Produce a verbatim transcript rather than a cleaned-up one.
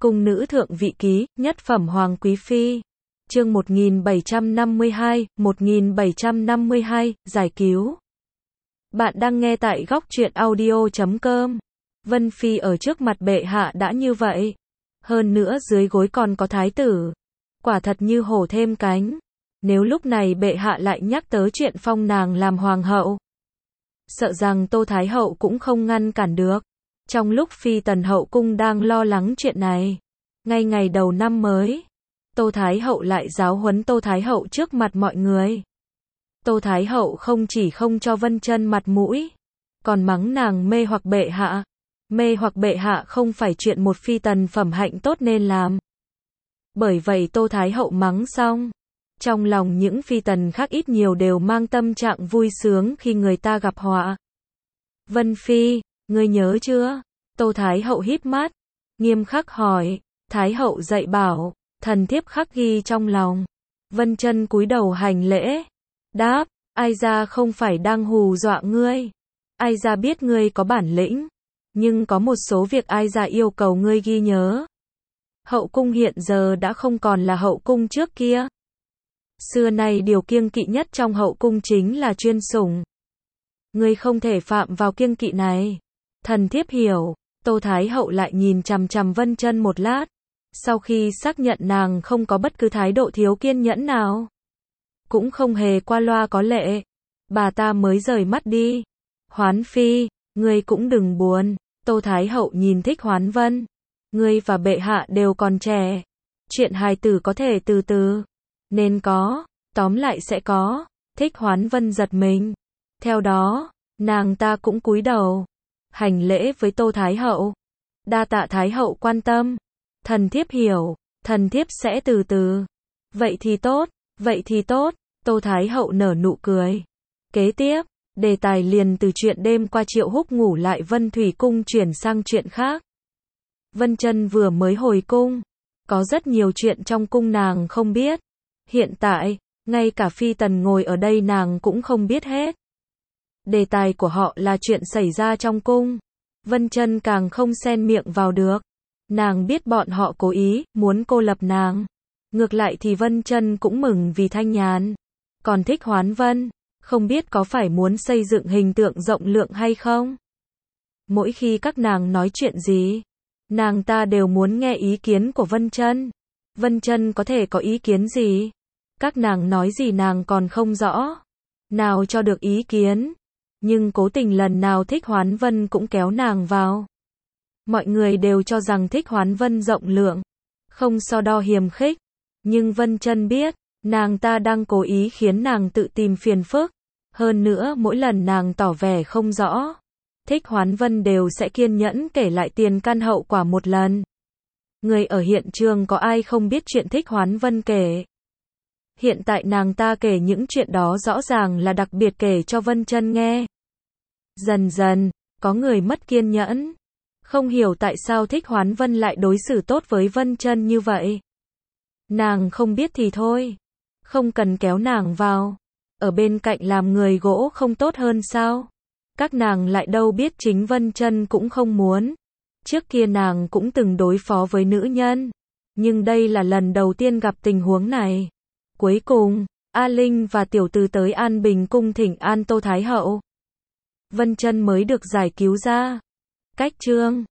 Cung nữ thượng vị ký, nhất phẩm hoàng quý phi. Chương một nghìn bảy trăm năm mươi hai, một nghìn bảy trăm năm mươi hai, giải cứu. Bạn đang nghe tại góc truyện audio chấm com. Vân Phi ở trước mặt bệ hạ đã như vậy. Hơn nữa dưới gối còn có thái tử. Quả thật như hổ thêm cánh. Nếu lúc này bệ hạ lại nhắc tới chuyện phong nàng làm hoàng hậu, sợ rằng Tô Thái Hậu cũng không ngăn cản được. Trong lúc Phi Tần hậu cung đang lo lắng chuyện này, ngay ngày đầu năm mới, Tô Thái Hậu lại giáo huấn Tô Thái Hậu trước mặt mọi người. Tô Thái Hậu không chỉ không cho Vân Chân mặt mũi, còn mắng nàng mê hoặc bệ hạ. Mê hoặc bệ hạ không phải chuyện một phi tần phẩm hạnh tốt nên làm. Bởi vậy Tô Thái Hậu mắng xong, trong lòng những phi tần khác ít nhiều đều mang tâm trạng vui sướng khi người ta gặp họa. Vân Phi, ngươi nhớ chưa? Tô Thái Hậu híp mắt, nghiêm khắc hỏi. Thái Hậu dạy bảo, thần thiếp khắc ghi trong lòng. Vân Chân cúi đầu hành lễ, đáp, ai ra không phải đang hù dọa ngươi. Ai ra biết ngươi có bản lĩnh, nhưng có một số việc ai ra yêu cầu ngươi ghi nhớ. Hậu cung hiện giờ đã không còn là hậu cung trước kia. Xưa nay điều kiêng kỵ nhất trong hậu cung chính là chuyên sủng. Ngươi không thể phạm vào kiêng kỵ này. Thần thiếp hiểu. Tô Thái Hậu lại nhìn chằm chằm Vân Chân một lát. Sau khi xác nhận nàng không có bất cứ thái độ thiếu kiên nhẫn nào, cũng không hề qua loa có lệ, bà ta mới rời mắt đi. Hoán Phi, ngươi cũng đừng buồn. Tô Thái Hậu nhìn Thích Hoán Vân. Ngươi và bệ hạ đều còn trẻ. Chuyện hài tử có thể từ từ. Nên có, tóm lại sẽ có. Thích Hoán Vân giật mình. Theo đó, nàng ta cũng cúi đầu, hành lễ với Tô Thái Hậu. Đa tạ Thái Hậu quan tâm. Thần thiếp hiểu, thần thiếp sẽ từ từ. Vậy thì tốt, vậy thì tốt. Tô Thái Hậu nở nụ cười. Kế tiếp, đề tài liền từ chuyện đêm qua Triệu Húc ngủ lại Vân Thủy Cung chuyển sang chuyện khác. Vân Chân vừa mới hồi cung, có rất nhiều chuyện trong cung nàng không biết. Hiện tại, ngay cả phi tần ngồi ở đây nàng cũng không biết hết. Đề tài của họ là chuyện xảy ra trong cung. Vân Chân càng không xen miệng vào được. Nàng biết bọn họ cố ý, muốn cô lập nàng. Ngược lại thì Vân Chân cũng mừng vì Thanh Nhàn. Còn Thích Hoán Vân, không biết có phải muốn xây dựng hình tượng rộng lượng hay không? Mỗi khi các nàng nói chuyện gì, nàng ta đều muốn nghe ý kiến của Vân Chân. Vân Chân có thể có ý kiến gì? Các nàng nói gì nàng còn không rõ. Nào cho được ý kiến. Nhưng cố tình lần nào Thích Hoán Vân cũng kéo nàng vào. Mọi người đều cho rằng Thích Hoán Vân rộng lượng, không so đo hiềm khích. Nhưng Vân Chân biết, nàng ta đang cố ý khiến nàng tự tìm phiền phức. Hơn nữa mỗi lần nàng tỏ vẻ không rõ, Thích Hoán Vân đều sẽ kiên nhẫn kể lại tiền căn hậu quả một lần. Người ở hiện trường có ai không biết chuyện Thích Hoán Vân kể. Hiện tại nàng ta kể những chuyện đó rõ ràng là đặc biệt kể cho Vân Chân nghe. Dần dần, có người mất kiên nhẫn. Không hiểu tại sao Thích Hoán Vân lại đối xử tốt với Vân Chân như vậy. Nàng không biết thì thôi. Không cần kéo nàng vào. Ở bên cạnh làm người gỗ không tốt hơn sao? Các nàng lại đâu biết chính Vân Chân cũng không muốn. Trước kia nàng cũng từng đối phó với nữ nhân. Nhưng đây là lần đầu tiên gặp tình huống này. Cuối cùng, A Linh và Tiểu Từ tới An Bình cung thỉnh an Tô Thái Hậu. Vân Chân mới được giải cứu ra. Cách chương